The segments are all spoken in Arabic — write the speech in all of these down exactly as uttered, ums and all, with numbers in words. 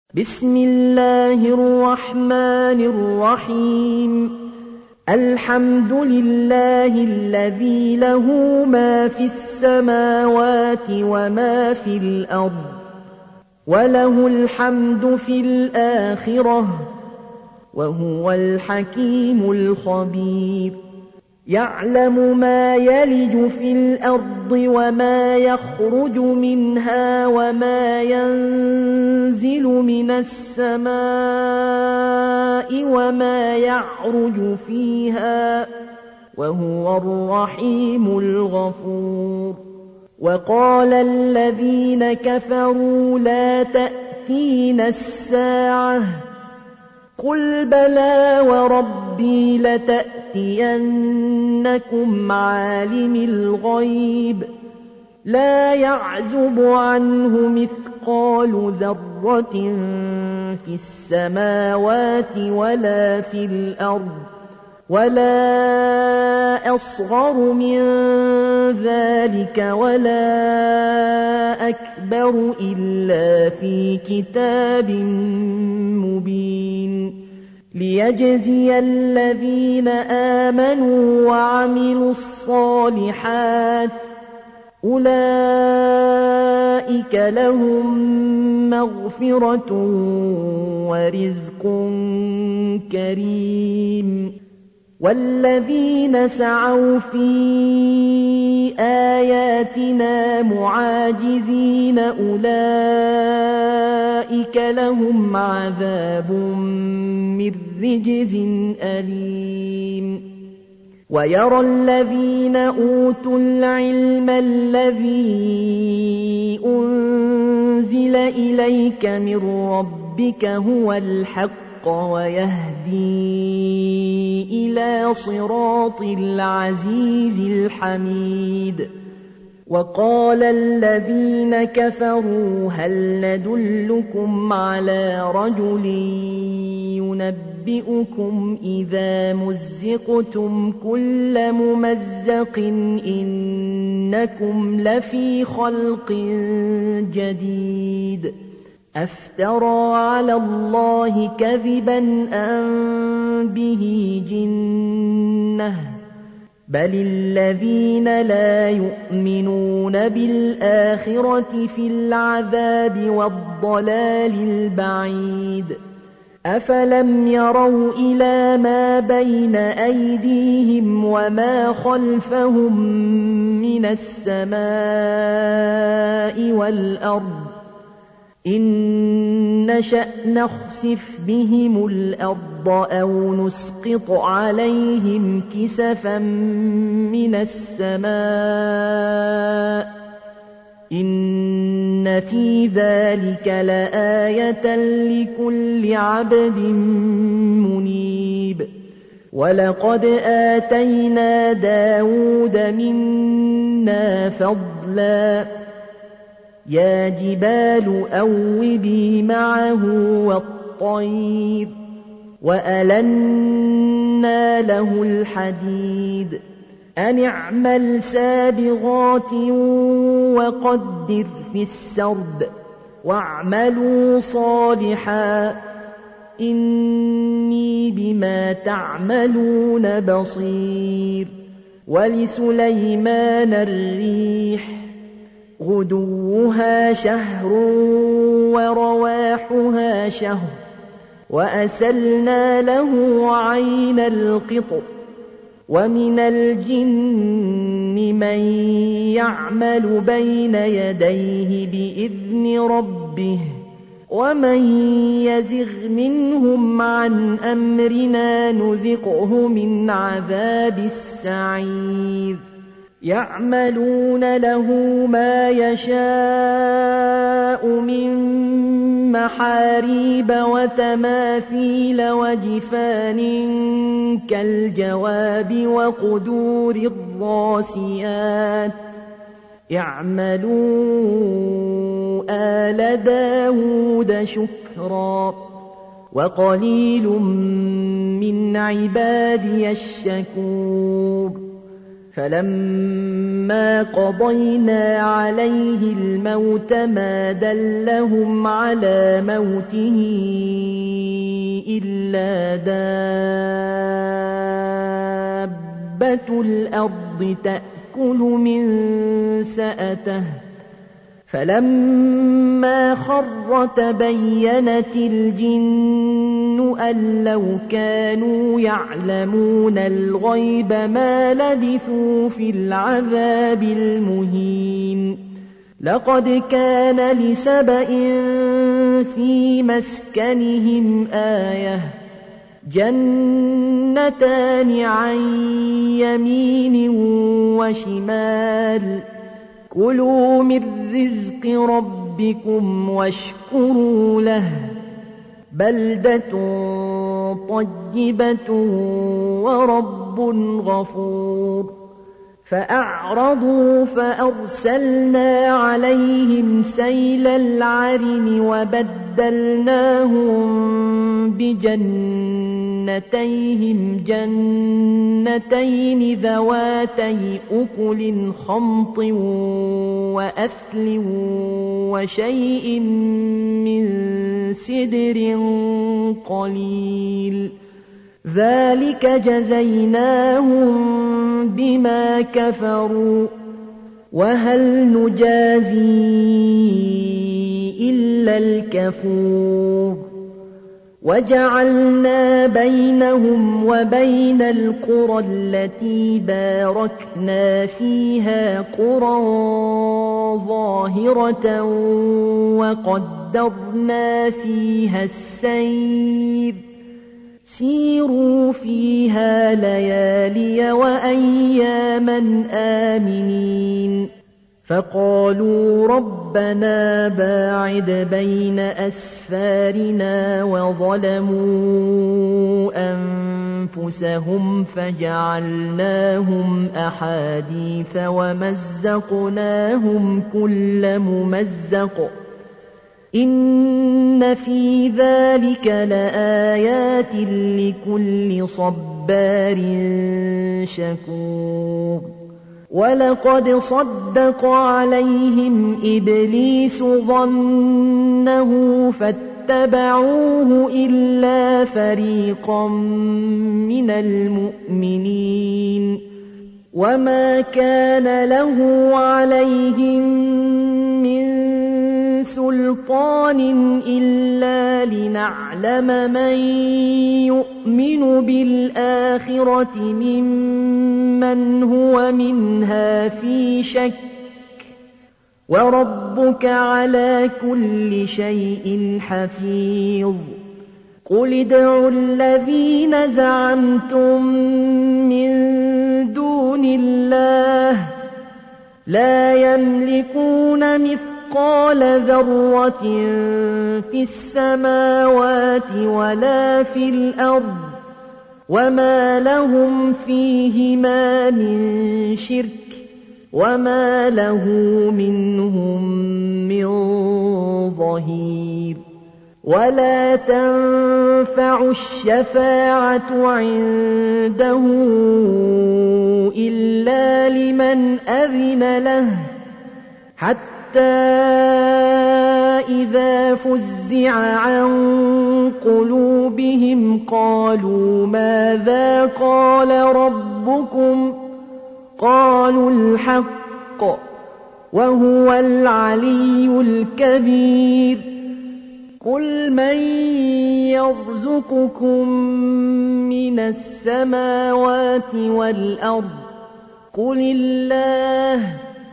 بسم الله الرحمن الرحيم الحمد لله الذي له ما في السماوات وما في الأرض وله الحمد في الآخرة وهو الحكيم الخبير يعلم ما يلج في الأرض وما يخرج منها وما ينزل من السماء وما يعرج فيها وهو الرحيم الغفور وقال الذين كفروا لا تأتينا الساعة قل بلى وربي لتأتينكم عالم الغيب لا يعزب عنه مثقال ذرة في السماوات ولا في الأرض ولا أصغر من ذلك ولا أكبر إلا في كتاب مبين ليجزي الذين آمنوا وعملوا الصالحات أولئك لهم مغفرة ورزق كريم والذين سعوا في آياتنا معاجزين أولئك لهم عذاب من رجز أليم ويرى الذين أوتوا العلم الذي أنزل إليك من ربك هو الحق ويهدي إلى صراط العزيز الحميد وقال الذين كفروا هل ندلكم على رجل ينبئكم إذا مزقتم كل ممزق إنكم لفي خلق جديد أفترى على الله كذبا أم به جنة بل الذين لا يؤمنون بالآخرة في العذاب والضلال البعيد أفلم يروا إلى ما بين أيديهم وما خلفهم من السماء والأرض إن نشأ نخسف بهم الأرض أو نسقط عليهم كسفا من السماء إن في ذلك لآية لكل عبد منيب ولقد آتينا داود منا فضلا يا جبال أوبي معه والطير وألنا له الحديد أن اعمل سابغات وقدر في السرد واعملوا صالحا إني بما تعملون بصير ولسليمان الريح غدوها شهر ورواحها شهر وأسلنا له عين القطر ومن الجن من يعمل بين يديه بإذن ربه ومن يزغ منهم عن أمرنا نذقه من عذاب السعير يعملون له ما يشاء من محاريب وتماثيل وجفان كالجواب وقدور الراسيات اعملوا آل داود شكرا وقليل من عبادي الشكور فلما قضينا عليه الموت ما دلهم على موته إلا دابة الأرض تأكل من سأته فلما خر تبينت الجن أن لو كانوا يعلمون الغيب ما لبثوا في العذاب المهين لقد كان لسبإ في مسكنهم آية جنتان عن يمين وشمال كلوا من رزق ربكم واشكروا له بلدة طيبة ورب غفور فأعرضوا فأرسلنا عليهم سيل العرم وبدلناهم بجنتيهم جنتين ذواتي أكل خمط وأثل وشيء من سدر قليل ذلك جزيناهم بما كفروا وهل نجازي إلا الكفور وجعلنا بينهم وبين القرى التي باركنا فيها قرى ظاهرة وقدرنا فيها السير سيروا فيها ليالي وأياما آمنين فقالوا ربنا باعد بين أسفارنا وظلموا أنفسهم فجعلناهم أحاديث ومزقناهم كل ممزق إن في ذلك لآيات لكل صبار شكور ولقد صدق عليهم إبليس ظنه فاتبعوه إلا فريقا من المؤمنين وما كان له عليهم من سلطان إلا لنعلم من يؤمن بالآخرة ممن هو منها في شك وربك على كل شيء حفيظ قل ادعوا الذين زعمتم من دون الله لا يملكون مثل قال ذرة في السماوات ولا في الأرض وما لهم فيهما من شرك وما له منهم من ظهير ولا تنفع الشفاعة عنده إلا لمن أذن له حتى حتى إذا فزع عن قلوبهم قالوا ماذا قال ربكم قالوا الحق وهو العلي الكبير قل من يرزقكم من السماوات والأرض قل الله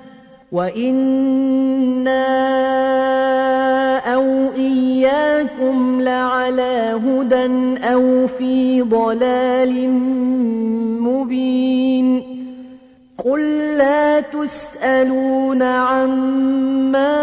وإنا أو إياكم لعلى هدى أو في ضلال مبين قل لا تسألون عما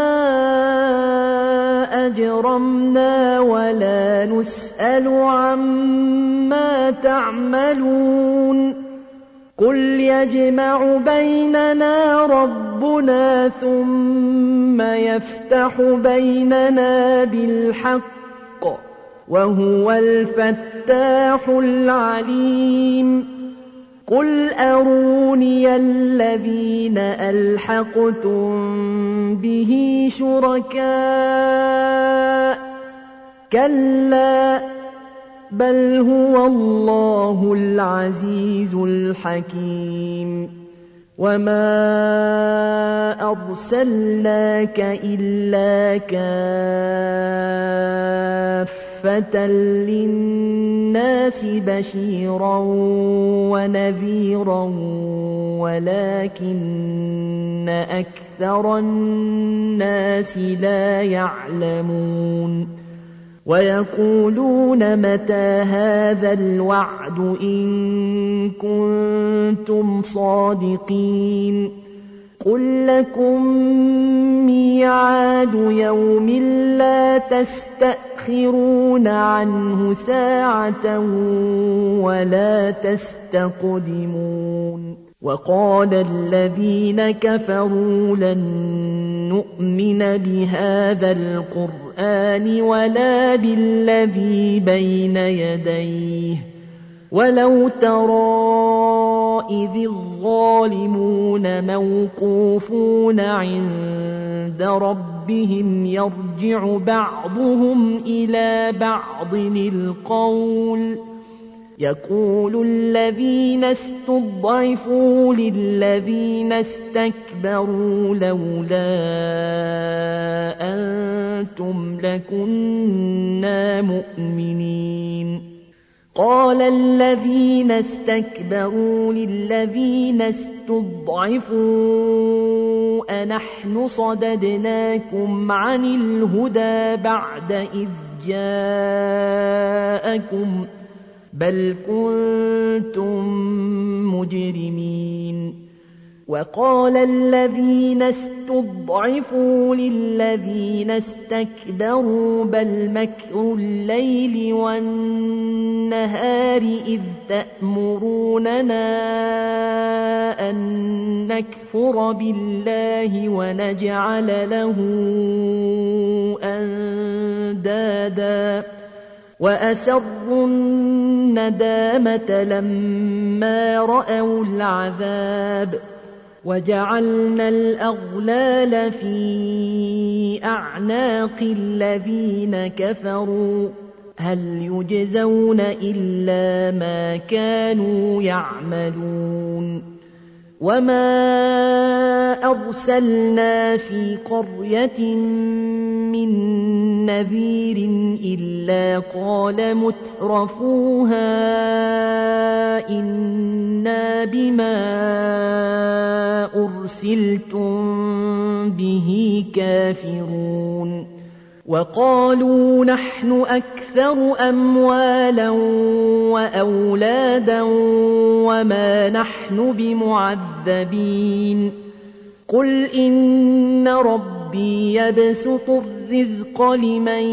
أجرمنا ولا نسأل عما تعملون قل يجمع بيننا ربنا ثم يفتح بيننا بالحق وهو الفتاح العليم قل أروني الذين ألحقتم به شركاء كلا بل هو الله العزيز الحكيم وما أرسلناك إلا كافة للناس بشيرا ونذيرا ولكن أكثر الناس لا يعلمون ويقولون متى هذا الوعد إن كنتم صادقين قل لكم ميعاد يوم لا تستأخرون عنه ساعة ولا تستقدمون وقال الذين كفروا لن نؤمن بهذا القرآن ولا بالذي بين يديه ولو ترى إذ الظالمون موقوفون عند ربهم يرجع بعضهم إلى بعض القول يقول الذين استضعفوا للذين استكبروا لولا أنتم لكنا مؤمنين قال الذين استكبروا للذين استضعفوا أنحن صددناكم عن الهدى بعد إذ جاءكم بل كنتم مجرمين وقال الذين استضعفوا للذين استكبروا بل مكر الليل والنهار إذ تأمروننا أن نكفر بالله ونجعل له أندادا وأسروا الندامة لما رأوا العذاب وجعلنا الأغلال في أعناق الذين كفروا هل يجزون إلا ما كانوا يعملون وما أرسلنا في قرية من نذير إلا قال مترفوها إنا بما أرسلتم به كافرون وقالوا نحن أكثر أموالا وأولادا وما نحن بمعذبين قل إن ربي يبسط الرزق لمن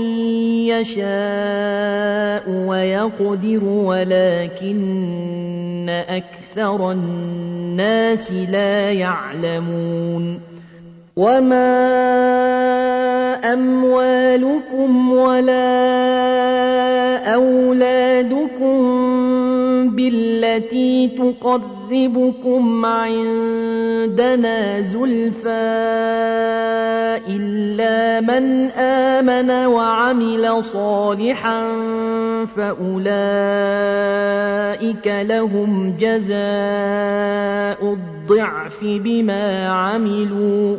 يشاء ويقدر ولكن أكثر الناس لا يعلمون وما أموالكم ولا أولادكم بالتي تقربكم عندنا زلفى إلا من آمن وعمل صالحا فأولئك لهم جزاء الضعف بما عملوا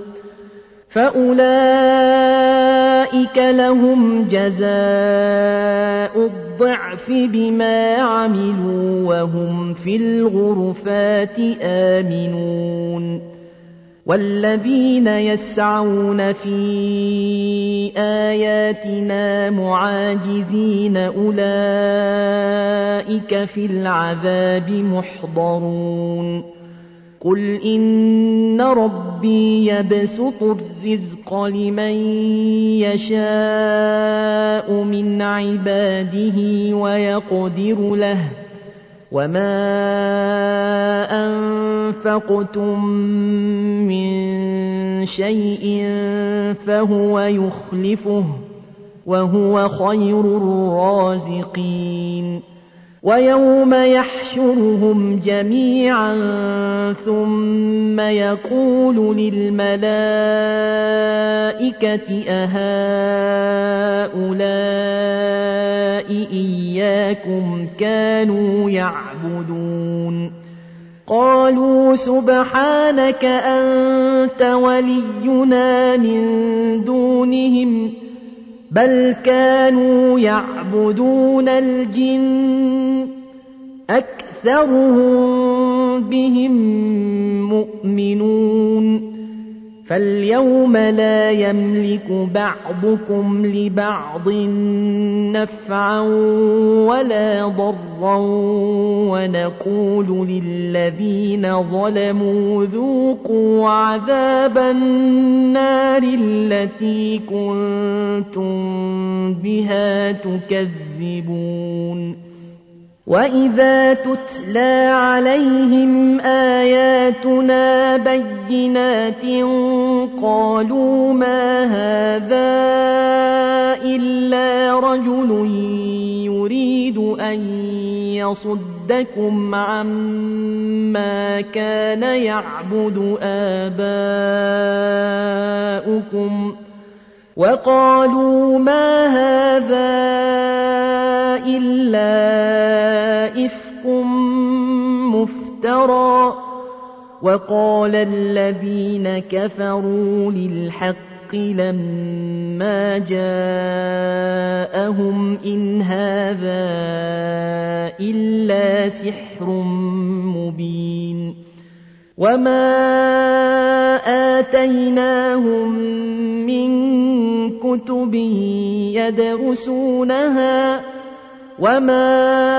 فأولئك لهم جزاء الضعف بما عملوا وهم في الغرفات آمنون والذين يسعون في آياتنا معاجزين أولئك في العذاب محضرون قل إن ربي يبسط الرزق لمن يشاء من عباده ويقدر له وما أنفقتم من شيء فهو يخلفه وهو خير الرازقين ويوم يحشرهم جميعا ثم يقول للملائكة أهؤلاء إياكم كانوا يعبدون قالوا سبحانك أنت ولينا من دونهم بل كانوا يعبدون الجن أكثرهم بهم مؤمنون فاليوم لا يملك بعضكم لبعض نفعا ولا ضرا ونقول للذين ظلموا ذوقوا عذاب النار التي كنتم بها تكذبون وإذا تتلى عليهم آياتنا بينات قالوا ما هذا إلا رجل يريد أن يصدكم عما كان يعبد آباؤكم وقالوا ما هذا إلا إفك مفترى وقال الذين كفروا للحق لما جاءهم إن هذا إلا سحر مبين وما آتيناهم من كتب يدرسونها وما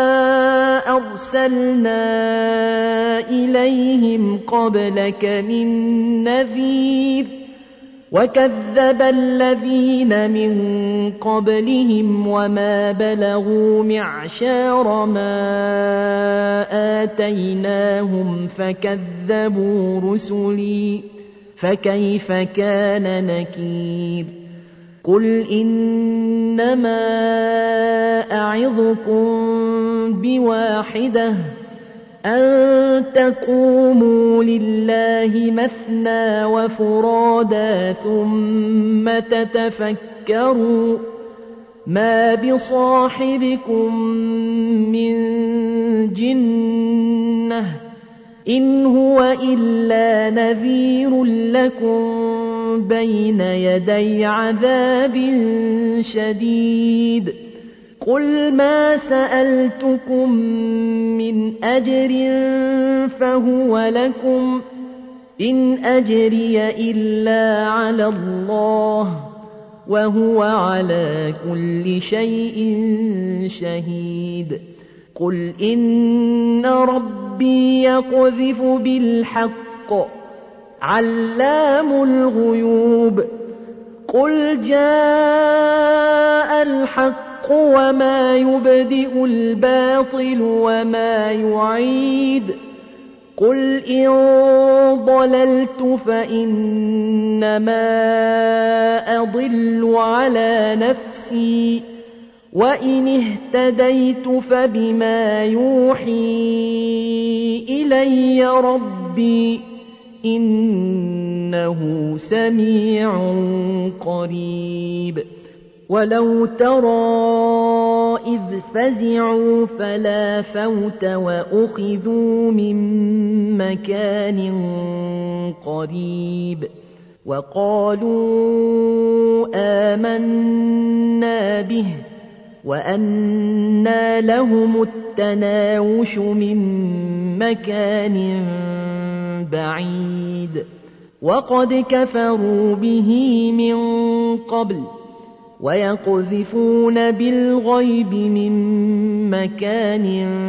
أرسلنا إليهم قبلك من نذير وكذب الذين من قبلهم وما بلغوا معشار ما آتيناهم فكذبوا رسلي فكيف كان نكير قل إنما أعظكم بواحدة أن تقوموا لله مثنى وفرادا ثم تتفكروا ما بصاحبكم من جنة إن هو إلا نذير لكم بين يدي عذاب شديد قل ما سألتكم من أجر فهو لكم إن أجري إلا على الله وهو على كل شيء شهيد قل إن ربي يقذف بالحق علام الغيوب قل جاء الحق وما يبدئ الباطل وما يعيد قل إن ضللت فإنما أضل على نفسي وإن اهتديت فبما يوحي إلي ربي إنه سميع قريب ولو ترى إذ فزعوا فلا فوت وأخذوا من مكان قريب وقالوا آمنا به وأنى لهم التناوش من مكان بعيد وقد كفروا به من قبل ويقذفون بالغيب من مكان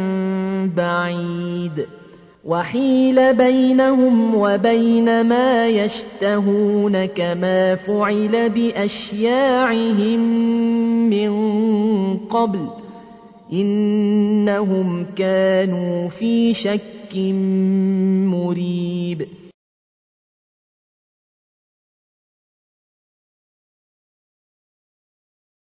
بعيد وحيل بينهم وبين ما يشتهون كما فعل بأشياعهم من قبل إنهم كانوا في شك مريب